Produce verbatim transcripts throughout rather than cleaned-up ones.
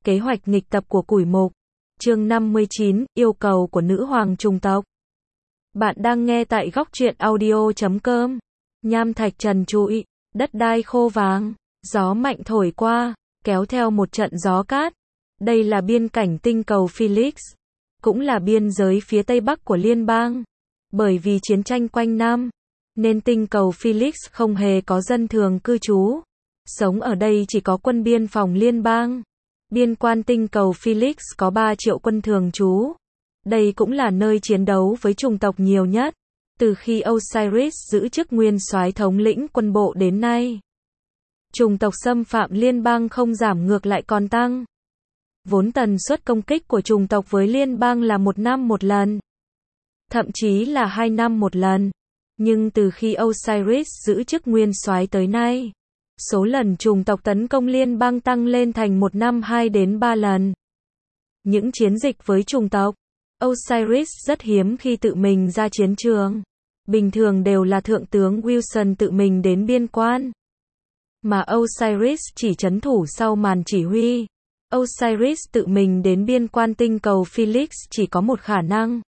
Kế hoạch nghịch tập của củi mục. Chương năm mươi chín, yêu cầu của nữ hoàng chủng tộc. Bạn đang nghe tại góc truyện audio chấm com. Nham thạch trần trụi, đất đai khô vàng, gió mạnh thổi qua, kéo theo một trận gió cát. Đây là biên cảnh tinh cầu Felix, cũng là biên giới phía tây bắc của liên bang. Bởi vì chiến tranh quanh năm, nên tinh cầu Felix không hề có dân thường cư trú. Sống ở đây chỉ có quân biên phòng liên bang. Biên quan tinh cầu Felix có ba triệu quân thường trú. Đây cũng là nơi chiến đấu với chủng tộc nhiều nhất, từ khi Osiris giữ chức nguyên soái thống lĩnh quân bộ đến nay. Chủng tộc xâm phạm liên bang không giảm ngược lại còn tăng. Vốn tần suất công kích của chủng tộc với liên bang là một năm một lần, thậm chí là hai năm một lần. Nhưng từ khi Osiris giữ chức nguyên soái tới nay, số lần chủng tộc tấn công liên bang tăng lên thành một năm hai đến ba lần. Những chiến dịch với chủng tộc, Osiris rất hiếm khi tự mình ra chiến trường. Bình thường đều là thượng tướng Wilson tự mình đến biên quan. Mà Osiris chỉ trấn thủ sau màn chỉ huy. Osiris tự mình đến biên quan tinh cầu Felix chỉ có một khả năng.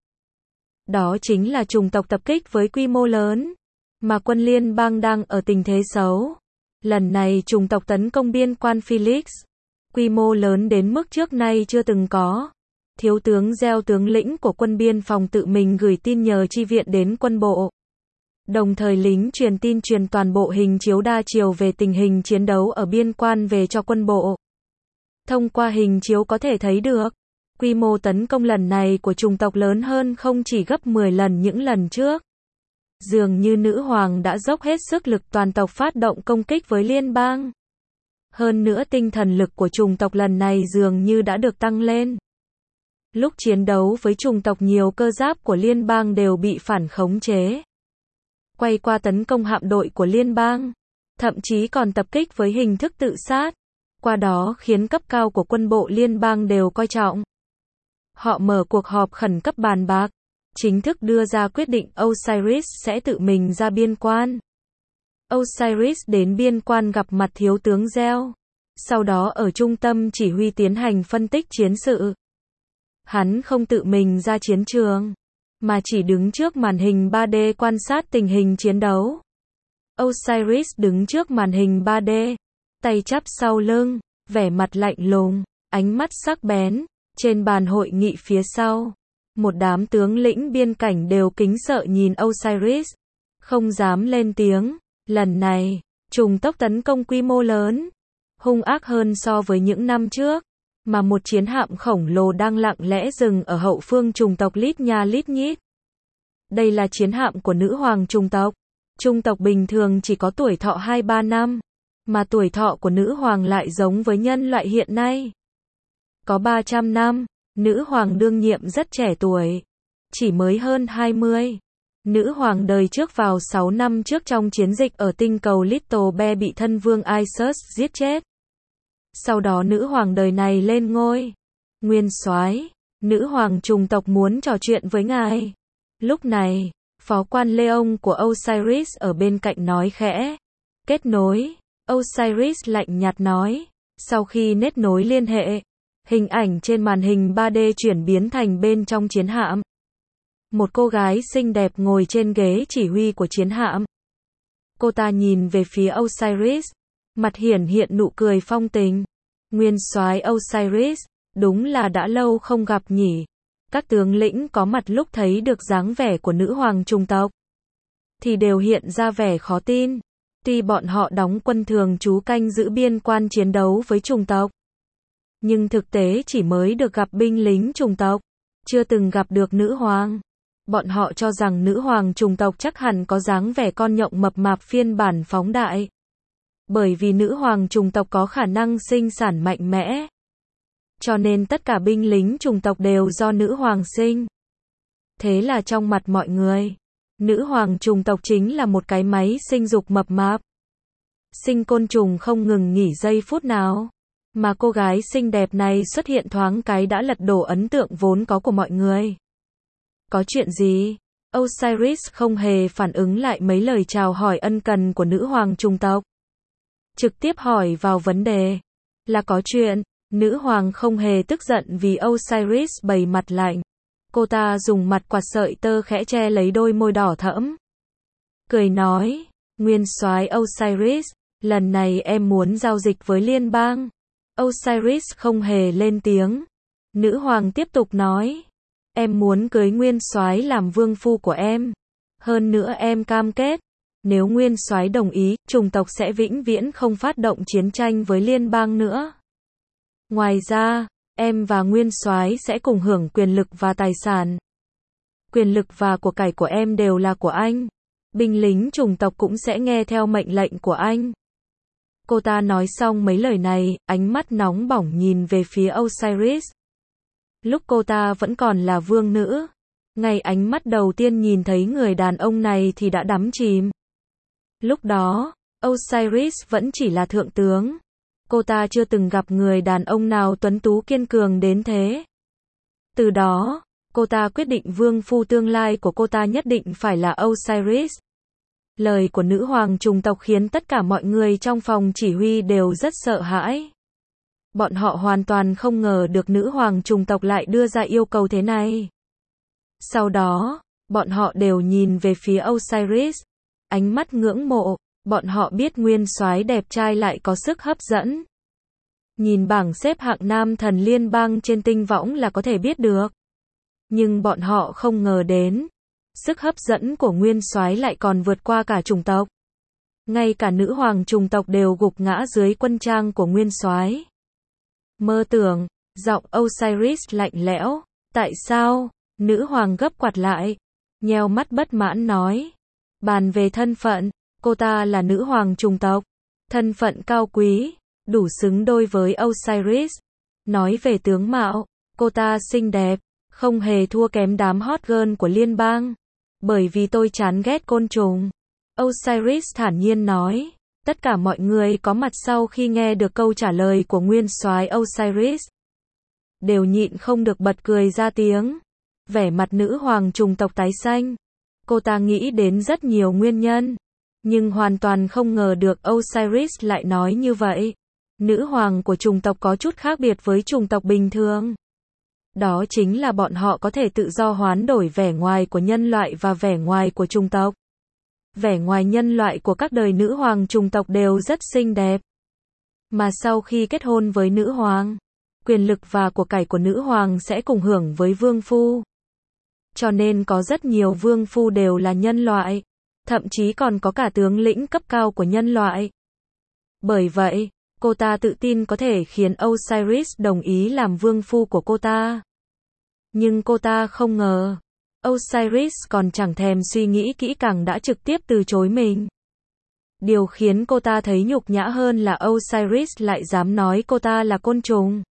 Đó chính là chủng tộc tập kích với quy mô lớn. Mà quân liên bang đang ở tình thế xấu. Lần này chủng tộc tấn công biên quan Felix. Quy mô lớn đến mức trước nay chưa từng có. Thiếu tướng Gieo tướng lĩnh của quân biên phòng tự mình gửi tin nhờ chi viện đến quân bộ. Đồng thời lính truyền tin truyền toàn bộ hình chiếu đa chiều về tình hình chiến đấu ở biên quan về cho quân bộ. Thông qua hình chiếu có thể thấy được, quy mô tấn công lần này của chủng tộc lớn hơn không chỉ gấp mười lần những lần trước. Dường như nữ hoàng đã dốc hết sức lực toàn tộc phát động công kích với liên bang. Hơn nữa tinh thần lực của chủng tộc lần này dường như đã được tăng lên. Lúc chiến đấu với chủng tộc nhiều cơ giáp của liên bang đều bị phản khống chế. Quay qua tấn công hạm đội của liên bang. Thậm chí còn tập kích với hình thức tự sát. Qua đó khiến cấp cao của quân bộ liên bang đều coi trọng. Họ mở cuộc họp khẩn cấp bàn bạc. Chính thức đưa ra quyết định Osiris sẽ tự mình ra biên quan. Osiris đến biên quan gặp mặt thiếu tướng Gieo. Sau đó ở trung tâm chỉ huy tiến hành phân tích chiến sự. Hắn không tự mình ra chiến trường, mà chỉ đứng trước màn hình ba D quan sát tình hình chiến đấu. Osiris đứng trước màn hình ba D, tay chắp sau lưng, vẻ mặt lạnh lùng, ánh mắt sắc bén. Trên bàn hội nghị phía sau, một đám tướng lĩnh biên cảnh đều kính sợ nhìn Osiris, không dám lên tiếng. Lần này, chủng tộc tấn công quy mô lớn, hung ác hơn so với những năm trước. Mà một chiến hạm khổng lồ đang lặng lẽ dừng ở hậu phương chủng tộc lít nha lít nhít. Đây là chiến hạm của nữ hoàng chủng tộc. Chủng tộc bình thường chỉ có tuổi thọ hai ba năm, mà tuổi thọ của nữ hoàng lại giống với nhân loại hiện nay. Có ba trăm năm, nữ hoàng đương nhiệm rất trẻ tuổi, chỉ mới hơn hai mươi. Nữ hoàng đời trước vào sáu năm trước trong chiến dịch ở tinh cầu Little Bear bị thân vương Isus giết chết. Sau đó nữ hoàng đời này lên ngôi nguyên soái. Nữ hoàng chủng tộc muốn trò chuyện với ngài. Lúc này, phó quan Leon của Osiris ở bên cạnh nói khẽ. Kết nối. Osiris lạnh nhạt nói. Sau khi kết nối liên hệ, hình ảnh trên màn hình ba D chuyển biến thành bên trong chiến hạm. Một cô gái xinh đẹp ngồi trên ghế chỉ huy của chiến hạm. Cô ta nhìn về phía Osiris, mặt hiển hiện nụ cười phong tình. Nguyên soái Osiris, đúng là đã lâu không gặp nhỉ. Các tướng lĩnh có mặt lúc thấy được dáng vẻ của nữ hoàng chủng tộc, thì đều hiện ra vẻ khó tin. Tuy bọn họ đóng quân thường trú canh giữ biên quan chiến đấu với chủng tộc, nhưng thực tế chỉ mới được gặp binh lính chủng tộc, chưa từng gặp được nữ hoàng. Bọn họ cho rằng nữ hoàng chủng tộc chắc hẳn có dáng vẻ con nhộng mập mạp phiên bản phóng đại. Bởi vì nữ hoàng chủng tộc có khả năng sinh sản mạnh mẽ. Cho nên tất cả binh lính chủng tộc đều do nữ hoàng sinh. Thế là trong mặt mọi người, nữ hoàng chủng tộc chính là một cái máy sinh dục mập mạp. Sinh côn trùng không ngừng nghỉ giây phút nào. Mà cô gái xinh đẹp này xuất hiện thoáng cái đã lật đổ ấn tượng vốn có của mọi người. Có chuyện gì? Osiris không hề phản ứng lại mấy lời chào hỏi ân cần của nữ hoàng chủng tộc. Trực tiếp hỏi vào vấn đề. Là có chuyện. Nữ hoàng không hề tức giận vì Osiris bày mặt lạnh. Cô ta dùng mặt quạt sợi tơ khẽ che lấy đôi môi đỏ thẫm. Cười nói, nguyên soái Osiris, lần này em muốn giao dịch với liên bang. Osiris không hề lên tiếng. Nữ hoàng tiếp tục nói, em muốn cưới nguyên soái làm vương phu của em. Hơn nữa em cam kết, nếu nguyên soái đồng ý, chủng tộc sẽ vĩnh viễn không phát động chiến tranh với liên bang nữa. Ngoài ra, em và nguyên soái sẽ cùng hưởng quyền lực và tài sản. Quyền lực và của cải của em đều là của anh. Binh lính chủng tộc cũng sẽ nghe theo mệnh lệnh của anh. Cô ta nói xong mấy lời này, ánh mắt nóng bỏng nhìn về phía Osiris. Lúc cô ta vẫn còn là vương nữ, ngay ánh mắt đầu tiên nhìn thấy người đàn ông này thì đã đắm chìm. Lúc đó, Osiris vẫn chỉ là thượng tướng. Cô ta chưa từng gặp người đàn ông nào tuấn tú kiên cường đến thế. Từ đó, cô ta quyết định vương phu tương lai của cô ta nhất định phải là Osiris. Lời của nữ hoàng chủng tộc khiến tất cả mọi người trong phòng chỉ huy đều rất sợ hãi. Bọn họ hoàn toàn không ngờ được nữ hoàng chủng tộc lại đưa ra yêu cầu thế này. Sau đó, bọn họ đều nhìn về phía Osiris, ánh mắt ngưỡng mộ, bọn họ biết nguyên soái đẹp trai lại có sức hấp dẫn. Nhìn bảng xếp hạng nam thần liên bang trên tinh võng là có thể biết được. Nhưng bọn họ không ngờ đến, sức hấp dẫn của nguyên soái lại còn vượt qua cả chủng tộc. Ngay cả nữ hoàng chủng tộc đều gục ngã dưới quân trang của nguyên soái. Mơ tưởng, giọng Osiris lạnh lẽo, tại sao? Nữ hoàng gấp quạt lại, nheo mắt bất mãn nói, bàn về thân phận, cô ta là nữ hoàng chủng tộc, thân phận cao quý, đủ xứng đôi với Osiris. Nói về tướng mạo, cô ta xinh đẹp, không hề thua kém đám hot girl của liên bang. Bởi vì tôi chán ghét côn trùng. Osiris thản nhiên nói. Tất cả mọi người có mặt sau khi nghe được câu trả lời của nguyên soái Osiris đều nhịn không được bật cười ra tiếng. Vẻ mặt nữ hoàng chủng tộc tái xanh. Cô ta nghĩ đến rất nhiều nguyên nhân, nhưng hoàn toàn không ngờ được Osiris lại nói như vậy. Nữ hoàng của chủng tộc có chút khác biệt với chủng tộc bình thường. Đó chính là bọn họ có thể tự do hoán đổi vẻ ngoài của nhân loại và vẻ ngoài của chủng tộc. Vẻ ngoài nhân loại của các đời nữ hoàng chủng tộc đều rất xinh đẹp. Mà sau khi kết hôn với nữ hoàng, quyền lực và của cải của nữ hoàng sẽ cùng hưởng với vương phu. Cho nên có rất nhiều vương phu đều là nhân loại, thậm chí còn có cả tướng lĩnh cấp cao của nhân loại. Bởi vậy, cô ta tự tin có thể khiến Osiris đồng ý làm vương phu của cô ta. Nhưng cô ta không ngờ, Osiris còn chẳng thèm suy nghĩ kỹ càng đã trực tiếp từ chối mình. Điều khiến cô ta thấy nhục nhã hơn là Osiris lại dám nói cô ta là côn trùng.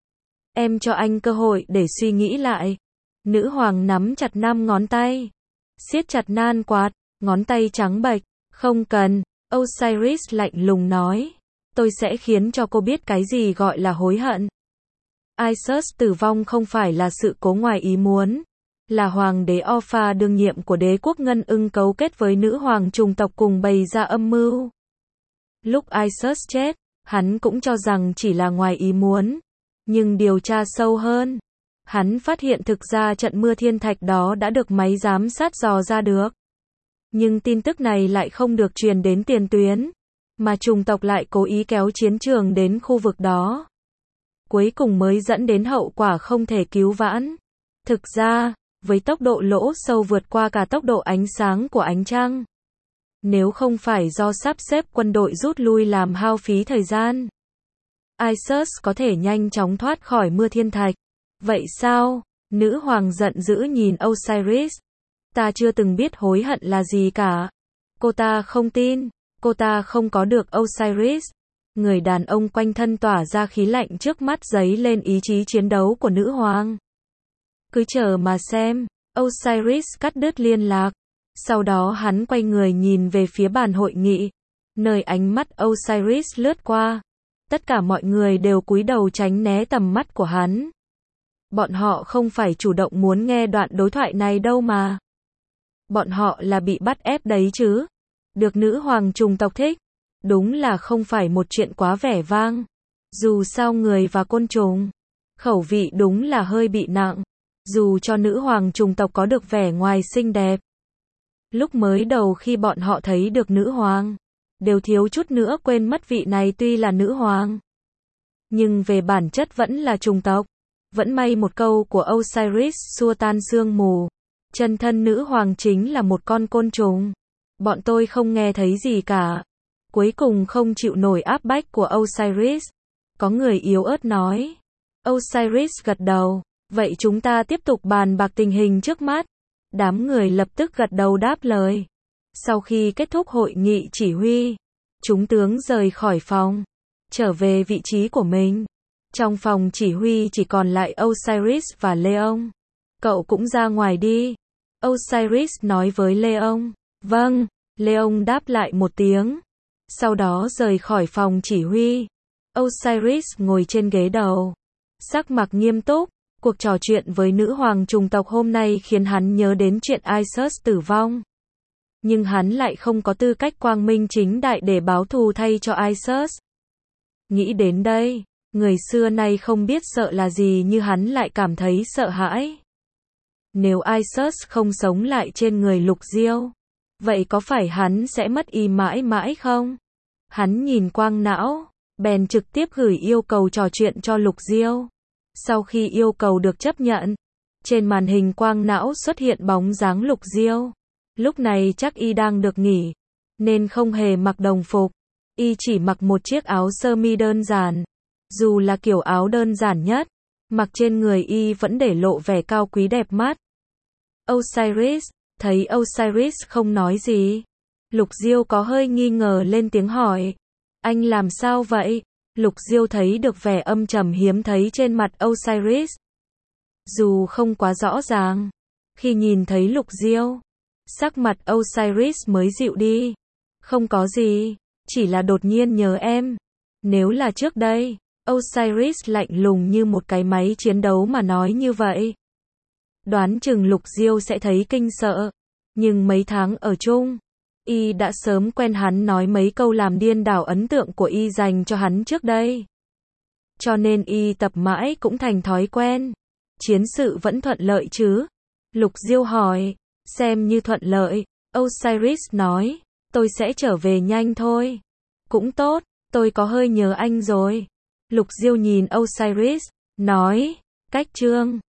Em cho anh cơ hội để suy nghĩ lại. Nữ hoàng nắm chặt năm ngón tay, siết chặt nan quạt, ngón tay trắng bệch. Không cần, Osiris lạnh lùng nói. Tôi sẽ khiến cho cô biết cái gì gọi là hối hận. Isis tử vong không phải là sự cố ngoài ý muốn, là hoàng đế Orpha đương nhiệm của đế quốc Ngân Ưng cấu kết với nữ hoàng chủng tộc cùng bày ra âm mưu. Lúc Isis chết, hắn cũng cho rằng chỉ là ngoài ý muốn, nhưng điều tra sâu hơn, hắn phát hiện thực ra trận mưa thiên thạch đó đã được máy giám sát dò ra được. Nhưng tin tức này lại không được truyền đến tiền tuyến, mà chủng tộc lại cố ý kéo chiến trường đến khu vực đó. Cuối cùng mới dẫn đến hậu quả không thể cứu vãn. Thực ra, với tốc độ lỗ sâu vượt qua cả tốc độ ánh sáng của ánh trăng, nếu không phải do sắp xếp quân đội rút lui làm hao phí thời gian, Isis có thể nhanh chóng thoát khỏi mưa thiên thạch. Vậy sao? Nữ hoàng giận dữ nhìn Osiris. Ta chưa từng biết hối hận là gì cả. Cô ta không tin, cô ta không có được Osiris. Người đàn ông quanh thân tỏa ra khí lạnh trước mắt dấy lên ý chí chiến đấu của nữ hoàng. Cứ chờ mà xem. Osiris cắt đứt liên lạc. Sau đó hắn quay người nhìn về phía bàn hội nghị, nơi ánh mắt Osiris lướt qua. Tất cả mọi người đều cúi đầu tránh né tầm mắt của hắn. Bọn họ không phải chủ động muốn nghe đoạn đối thoại này đâu mà. Bọn họ là bị bắt ép đấy chứ. Được nữ hoàng chủng tộc thích. Đúng là không phải một chuyện quá vẻ vang. Dù sao người và côn trùng, khẩu vị đúng là hơi bị nặng. Dù cho nữ hoàng trùng tộc có được vẻ ngoài xinh đẹp. Lúc mới đầu khi bọn họ thấy được nữ hoàng, đều thiếu chút nữa quên mất vị này tuy là nữ hoàng, nhưng về bản chất vẫn là trùng tộc. Vẫn may một câu của Osiris xua tan sương mù. Chân thân nữ hoàng chính là một con côn trùng. Bọn tôi không nghe thấy gì cả. Cuối cùng không chịu nổi áp bách của Osiris. Có người yếu ớt nói. Osiris gật đầu. Vậy chúng ta tiếp tục bàn bạc tình hình trước mắt. Đám người lập tức gật đầu đáp lời. Sau khi kết thúc hội nghị chỉ huy, chúng tướng rời khỏi phòng, trở về vị trí của mình. Trong phòng chỉ huy chỉ còn lại Osiris và Leon. Cậu cũng ra ngoài đi. Osiris nói với Leon. Vâng. Leon đáp lại một tiếng. Sau đó rời khỏi phòng chỉ huy. Osiris ngồi trên ghế đầu, sắc mặt nghiêm túc. Cuộc trò chuyện với nữ hoàng trùng tộc hôm nay khiến hắn nhớ đến chuyện Isus tử vong. Nhưng hắn lại không có tư cách quang minh chính đại để báo thù thay cho Isus. Nghĩ đến đây, người xưa nay không biết sợ là gì như hắn lại cảm thấy sợ hãi. Nếu Isus không sống lại trên người Lục Diêu, vậy có phải hắn sẽ mất y mãi mãi không? Hắn nhìn quang não, bèn trực tiếp gửi yêu cầu trò chuyện cho Lục Diêu. Sau khi yêu cầu được chấp nhận, trên màn hình quang não xuất hiện bóng dáng Lục Diêu. Lúc này chắc y đang được nghỉ, nên không hề mặc đồng phục. Y chỉ mặc một chiếc áo sơ mi đơn giản. Dù là kiểu áo đơn giản nhất, mặc trên người y vẫn để lộ vẻ cao quý đẹp mắt. Osiris, thấy Osiris không nói gì, Lục Diêu có hơi nghi ngờ lên tiếng hỏi. Anh làm sao vậy? Lục Diêu thấy được vẻ âm trầm hiếm thấy trên mặt Osiris. Dù không quá rõ ràng, khi nhìn thấy Lục Diêu, sắc mặt Osiris mới dịu đi. Không có gì, chỉ là đột nhiên nhớ em. Nếu là trước đây, Osiris lạnh lùng như một cái máy chiến đấu mà nói như vậy, đoán chừng Lục Diêu sẽ thấy kinh sợ. Nhưng mấy tháng ở chung, y đã sớm quen hắn nói mấy câu làm điên đảo ấn tượng của y dành cho hắn trước đây. Cho nên y tập mãi cũng thành thói quen. Chiến sự vẫn thuận lợi chứ? Lục Diêu hỏi. Xem như thuận lợi. Osiris nói. Tôi sẽ trở về nhanh thôi. Cũng tốt, tôi có hơi nhớ anh rồi. Lục Diêu nhìn Osiris, nói. Cách chương